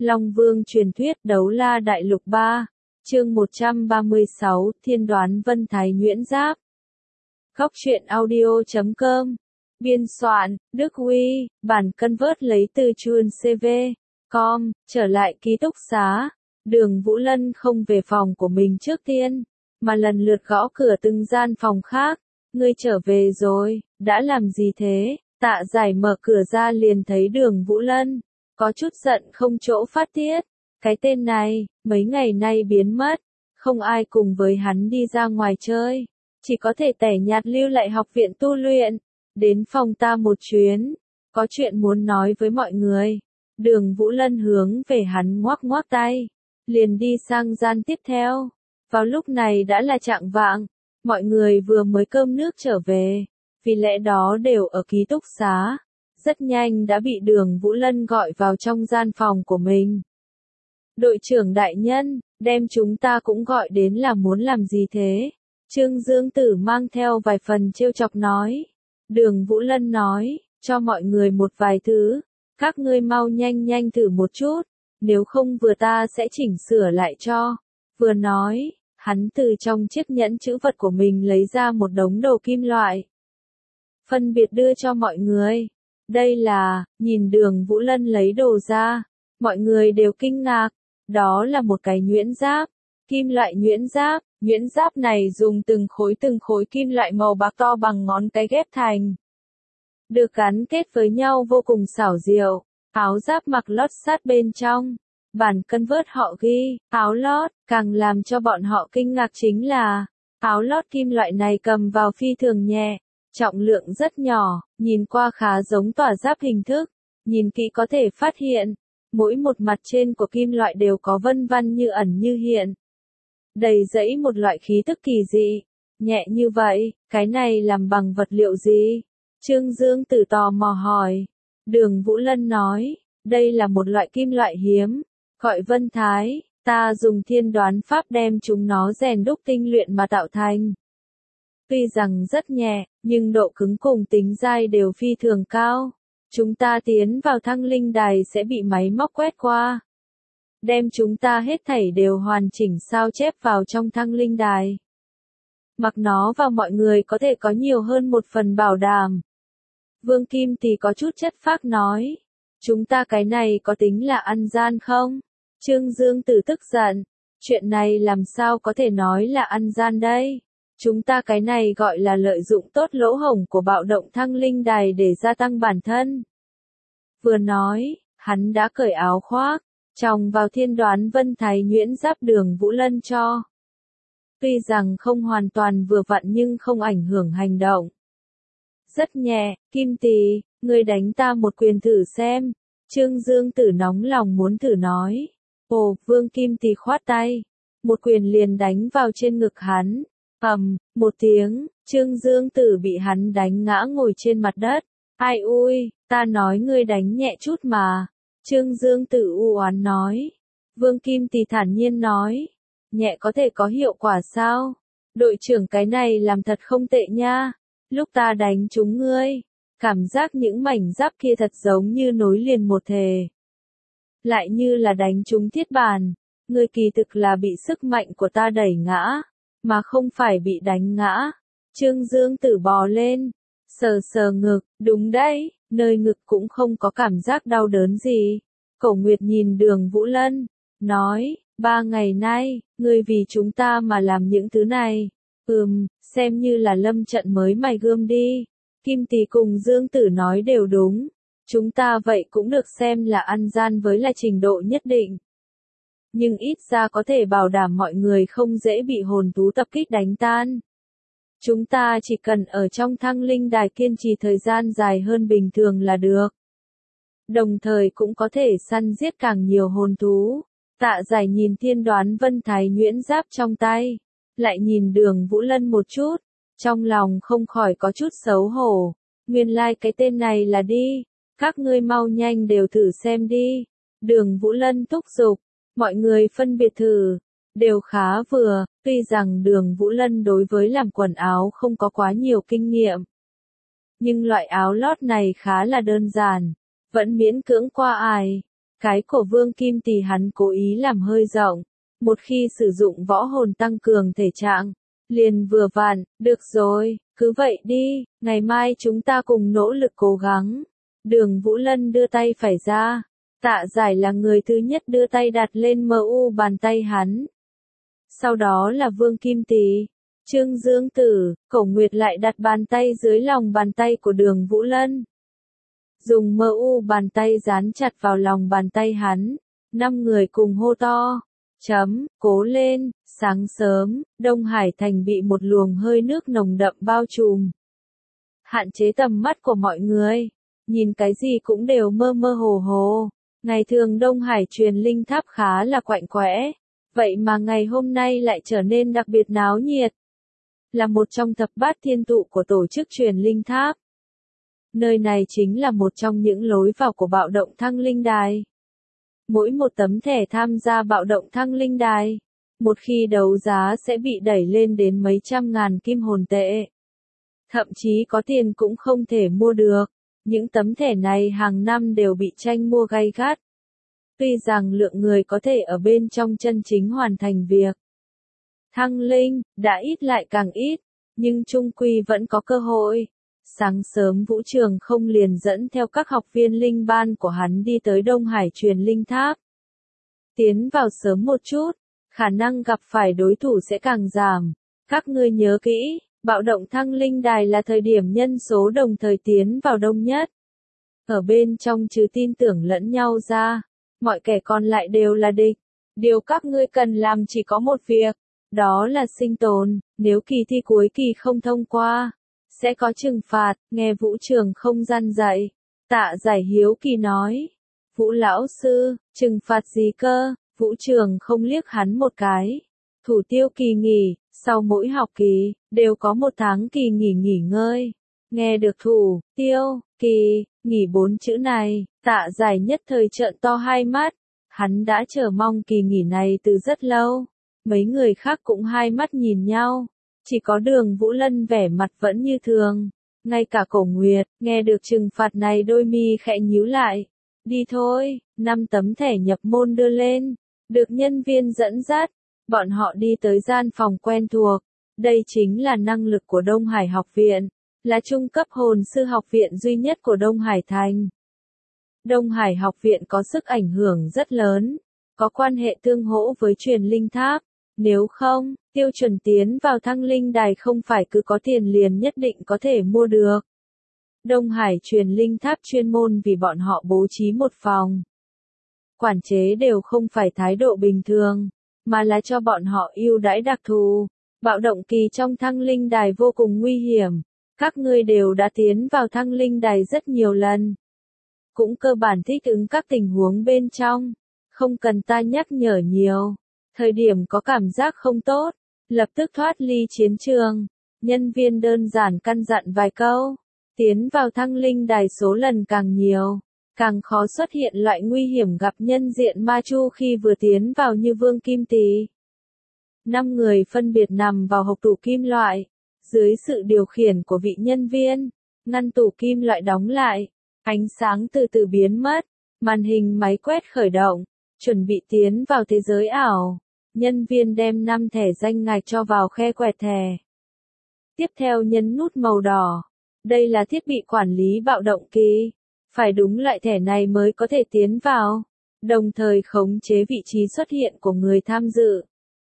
Long Vương truyền thuyết Đấu La Đại Lục 3, chương 136, Thiên Đoán Vân Thái Nhuyễn Giáp. Góc truyện audio.com. Biên soạn, Đức Huy, bản convert lấy từ chuan CV.com, trở lại ký túc xá. Đường Vũ Lân không về phòng của mình trước tiên, mà lần lượt gõ cửa từng gian phòng khác. Ngươi trở về rồi, đã làm gì thế? Tạ Giải mở cửa ra liền thấy Đường Vũ Lân, có chút giận không chỗ phát tiết. Cái tên này, mấy ngày nay biến mất, không ai cùng với hắn đi ra ngoài chơi, chỉ có thể tẻ nhạt lưu lại học viện tu luyện. Đến phòng ta một chuyến, có chuyện muốn nói với mọi người. Đường Vũ Lân hướng về hắn ngoắc ngoắc tay, liền đi sang gian tiếp theo. Vào lúc này đã là chạng vạng, mọi người vừa mới cơm nước trở về, vì lẽ đó đều ở ký túc xá. Rất nhanh đã bị Đường Vũ Lân gọi vào trong gian phòng của mình. Đội trưởng đại nhân, đem chúng ta cũng gọi đến là muốn làm gì thế? Trương Dương Tử mang theo vài phần trêu chọc nói. Đường Vũ Lân nói, cho mọi người một vài thứ, các ngươi mau nhanh nhanh thử một chút, nếu không vừa ta sẽ chỉnh sửa lại cho. Vừa nói, hắn từ trong chiếc nhẫn trữ vật của mình lấy ra một đống đồ kim loại, phân biệt đưa cho mọi người. Đây là, nhìn Đường Vũ Lân lấy đồ ra, mọi người đều kinh ngạc, đó là một cái nhuyễn giáp, kim loại nhuyễn giáp này dùng từng khối kim loại màu bạc to bằng ngón cái ghép thành. Được gắn kết với nhau vô cùng xảo diệu, áo giáp mặc lót sát bên trong. Bản convert họ ghi, áo lót, càng làm cho bọn họ kinh ngạc chính là, áo lót kim loại này cầm vào phi thường nhẹ, trọng lượng rất nhỏ, nhìn qua khá giống tỏa giáp hình thức, nhìn kỹ có thể phát hiện, mỗi một mặt trên của kim loại đều có vân vân như ẩn như hiện. Đầy dẫy một loại khí tức kỳ dị, nhẹ như vậy, cái này làm bằng vật liệu gì? Trương Dương Tử tò mò hỏi. Đường Vũ Lân nói, đây là một loại kim loại hiếm, gọi Vân Thái, ta dùng thiên đoán pháp đem chúng nó rèn đúc tinh luyện mà tạo thành. Tuy rằng rất nhẹ, nhưng độ cứng cùng tính dai đều phi thường cao. Chúng ta tiến vào thăng linh đài sẽ bị máy móc quét qua, đem chúng ta hết thảy đều hoàn chỉnh sao chép vào trong thăng linh đài. Mặc nó vào mọi người có thể có nhiều hơn một phần bảo đảm. Vương Kim Tỳ có chút chất phác nói, chúng ta cái này có tính là ăn gian không? Trương Dương Tử tức giận, chuyện này làm sao có thể nói là ăn gian đây? Chúng ta cái này gọi là lợi dụng tốt lỗ hổng của bạo động thăng linh đài để gia tăng bản thân. Vừa nói, hắn đã cởi áo khoác, chòng vào thiên đoán Vân Thái nhuyễn giáp Đường Vũ Lân cho. Tuy rằng không hoàn toàn vừa vặn nhưng không ảnh hưởng hành động. Rất nhẹ, Kim Tỳ, ngươi đánh ta một quyền thử xem. Trương Dương Tử nóng lòng muốn thử nói. Ồ, Vương Kim Tỳ khoát tay, một quyền liền đánh vào trên ngực hắn. Một tiếng, Trương Dương Tử bị hắn đánh ngã ngồi trên mặt đất. Ai ui, ta nói ngươi đánh nhẹ chút mà. Trương Dương Tử u oán nói. Vương Kim Tỳ thản nhiên nói. Nhẹ có thể có hiệu quả sao? Đội trưởng cái này làm thật không tệ nha. Lúc ta đánh chúng ngươi, cảm giác những mảnh giáp kia thật giống như nối liền một thể. Lại như là đánh chúng thiết bàn. Ngươi kỳ thực là bị sức mạnh của ta đẩy ngã, mà không phải bị đánh ngã. Trương Dương Tử bò lên, sờ sờ ngực, đúng đấy, nơi ngực cũng không có cảm giác đau đớn gì. Cổ Nguyệt nhìn Đường Vũ Lân, nói, 3 ngày nay, ngươi vì chúng ta mà làm những thứ này. Xem như là lâm trận mới mài gươm đi. Kim Tỳ cùng Dương Tử nói đều đúng. Chúng ta vậy cũng được xem là ăn gian với là trình độ nhất định. Nhưng ít ra có thể bảo đảm mọi người không dễ bị hồn thú tập kích đánh tan. Chúng ta chỉ cần ở trong thăng linh đài kiên trì thời gian dài hơn bình thường là được. Đồng thời cũng có thể săn giết càng nhiều hồn thú. Tạ Giải nhìn thiên đoán Vân Thái nhuyễn giáp trong tay, lại nhìn Đường Vũ Lân một chút, trong lòng không khỏi có chút xấu hổ. Nguyên lai cái tên này là đi, các ngươi mau nhanh đều thử xem đi. Đường Vũ Lân thúc giục, mọi người phân biệt thử, đều khá vừa, tuy rằng Đường Vũ Lân đối với làm quần áo không có quá nhiều kinh nghiệm. Nhưng loại áo lót này khá là đơn giản, vẫn miễn cưỡng qua ải. Cái cổ Vương Kim Tỳ hắn cố ý làm hơi rộng, một khi sử dụng võ hồn tăng cường thể trạng, liền vừa vặn, được rồi, cứ vậy đi, ngày mai chúng ta cùng nỗ lực cố gắng. Đường Vũ Lân đưa tay phải ra, Tạ Giải là người thứ nhất đưa tay đặt lên mu bàn tay hắn. Sau đó là Vương Kim Tỳ, Trương Dương Tử, Cổ Nguyệt lại đặt bàn tay dưới lòng bàn tay của Đường Vũ Lân. Dùng mu bàn tay dán chặt vào lòng bàn tay hắn, 5 người cùng hô to. Cố lên, sáng sớm, Đông Hải thành bị một luồng hơi nước nồng đậm bao trùm. Hạn chế tầm mắt của mọi người, nhìn cái gì cũng đều mơ mơ hồ hồ. Ngày thường Đông Hải truyền linh tháp khá là quạnh quẽ, vậy mà ngày hôm nay lại trở nên đặc biệt náo nhiệt. Là một trong thập bát thiên tụ của tổ chức truyền linh tháp. Nơi này chính là một trong những lối vào của bạo động thăng linh đài. Mỗi một tấm thẻ tham gia bạo động thăng linh đài, một khi đấu giá sẽ bị đẩy lên đến mấy trăm ngàn kim hồn tệ. Thậm chí có tiền cũng không thể mua được. Những tấm thẻ này hàng năm đều bị tranh mua gay gắt. Tuy rằng lượng người có thể ở bên trong chân chính hoàn thành việc thăng linh, đã ít lại càng ít, nhưng chung quy vẫn có cơ hội. Sáng sớm Vũ Trường không liền dẫn theo các học viên linh ban của hắn đi tới Đông Hải truyền linh tháp. Tiến vào sớm một chút, khả năng gặp phải đối thủ sẽ càng giảm. Các ngươi nhớ kỹ, bạo động thăng linh đài là thời điểm nhân số đồng thời tiến vào đông nhất. Ở bên trong trừ tin tưởng lẫn nhau ra, mọi kẻ còn lại đều là địch. Điều các ngươi cần làm chỉ có một việc, đó là sinh tồn. Nếu kỳ thi cuối kỳ không thông qua, sẽ có trừng phạt. Nghe Vũ Trường không gian dạy, Tạ Giải hiếu kỳ nói. Vũ lão sư, trừng phạt gì cơ? Vũ Trường không liếc hắn một cái. Thủ tiêu kỳ nghỉ, sau mỗi học kỳ, đều có 1 tháng kỳ nghỉ ngơi. Nghe được thủ, tiêu, kỳ, nghỉ 4 chữ này, Tạ Giải nhất thời trợn to hai mắt. Hắn đã chờ mong kỳ nghỉ này từ rất lâu. Mấy người khác cũng hai mắt nhìn nhau. Chỉ có Đường Vũ Lân vẻ mặt vẫn như thường. Ngay cả Cổ Nguyệt, nghe được trừng phạt này đôi mi khẽ nhíu lại. Đi thôi, 5 tấm thẻ nhập môn đưa lên. Được nhân viên dẫn dắt, bọn họ đi tới gian phòng quen thuộc. Đây chính là năng lực của Đông Hải học viện, là trung cấp hồn sư học viện duy nhất của Đông Hải thành. Đông Hải học viện có sức ảnh hưởng rất lớn, có quan hệ tương hỗ với truyền linh tháp. Nếu không, tiêu chuẩn tiến vào thăng linh đài không phải cứ có tiền liền nhất định có thể mua được. Đông Hải truyền linh tháp chuyên môn vì bọn họ bố trí một phòng. Quản chế đều không phải thái độ bình thường, mà là cho bọn họ ưu đãi đặc thù. Bạo động kỳ trong thăng linh đài vô cùng nguy hiểm. Các ngươi đều đã tiến vào thăng linh đài rất nhiều lần. Cũng cơ bản thích ứng các tình huống bên trong. Không cần ta nhắc nhở nhiều. Thời điểm có cảm giác không tốt, lập tức thoát ly chiến trường. Nhân viên đơn giản căn dặn vài câu. Tiến vào thăng linh đài số lần càng nhiều, càng khó xuất hiện loại nguy hiểm gặp nhân diện ma chu khi vừa tiến vào như Vương Kim Tỳ. 5 người phân biệt nằm vào hộc tủ kim loại, dưới sự điều khiển của vị nhân viên. Ngăn tủ kim loại đóng lại, ánh sáng từ từ biến mất, màn hình máy quét khởi động, chuẩn bị tiến vào thế giới ảo. Nhân viên đem 5 thẻ danh ngạch cho vào khe quẹt thẻ. Tiếp theo nhấn nút màu đỏ. Đây là thiết bị quản lý bạo động kỳ. Phải đúng loại thẻ này mới có thể tiến vào. Đồng thời khống chế vị trí xuất hiện của người tham dự.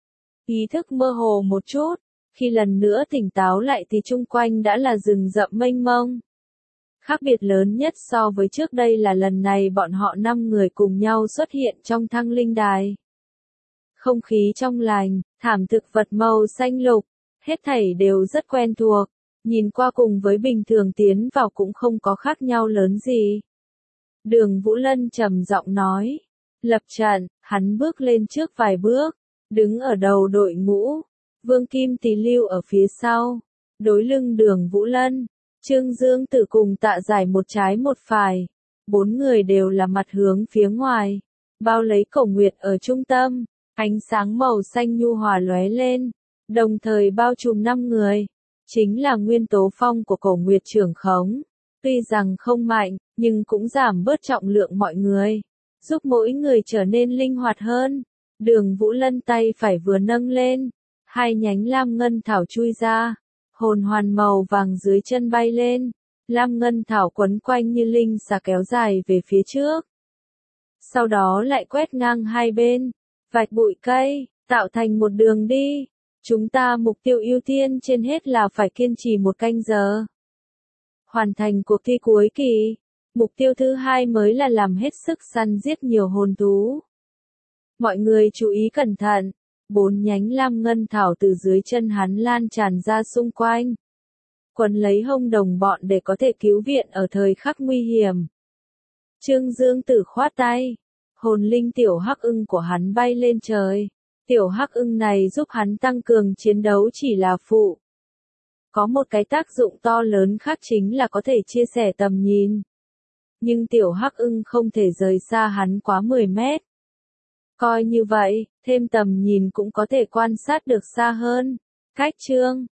Ý thức mơ hồ một chút. Khi lần nữa tỉnh táo lại thì chung quanh đã là rừng rậm mênh mông. Khác biệt lớn nhất so với trước đây là lần này bọn họ 5 người cùng nhau xuất hiện trong thăng linh đài. Không khí trong lành, thảm thực vật màu xanh lục, hết thảy đều rất quen thuộc. Nhìn qua cùng với bình thường tiến vào cũng không có khác nhau lớn gì. Đường Vũ Lân trầm giọng nói. Lập trận, hắn bước lên trước vài bước, đứng ở đầu đội ngũ. Vương Kim Tỳ lưu ở phía sau. Đối lưng Đường Vũ Lân, Trương Dương Tử cùng Tạ Giải một trái một phải. 4 người đều là mặt hướng phía ngoài. Bao lấy Cổ Nguyệt ở trung tâm. Ánh sáng màu xanh nhu hòa lóe lên. Đồng thời bao trùm 5 người. Chính là nguyên tố phong của Cổ Nguyệt trưởng khống. Tuy rằng không mạnh, nhưng cũng giảm bớt trọng lượng mọi người. giúp mỗi người trở nên linh hoạt hơn. Đường Vũ Lân tay phải vừa nâng lên, hai nhánh lam ngân thảo chui ra, hồn hoàn màu vàng dưới chân bay lên, lam ngân thảo quấn quanh như linh xà kéo dài về phía trước. Sau đó lại quét ngang hai bên, vạch bụi cây, tạo thành một đường đi. Chúng ta mục tiêu ưu tiên trên hết là phải kiên trì 1 canh giờ. Hoàn thành cuộc thi cuối kỳ. Mục tiêu thứ hai mới là làm hết sức săn giết nhiều hồn thú. Mọi người chú ý cẩn thận. 4 nhánh lam ngân thảo từ dưới chân hắn lan tràn ra xung quanh, quấn lấy hông đồng bọn để có thể cứu viện ở thời khắc nguy hiểm. Trương Dương Tử khoát tay, hồn linh tiểu hắc ưng của hắn bay lên trời. Tiểu hắc ưng này giúp hắn tăng cường chiến đấu chỉ là phụ. Có một cái tác dụng to lớn khác chính là có thể chia sẻ tầm nhìn. Nhưng tiểu hắc ưng không thể rời xa hắn quá 10 mét. Coi như vậy, thêm tầm nhìn cũng có thể quan sát được xa hơn. Cách chương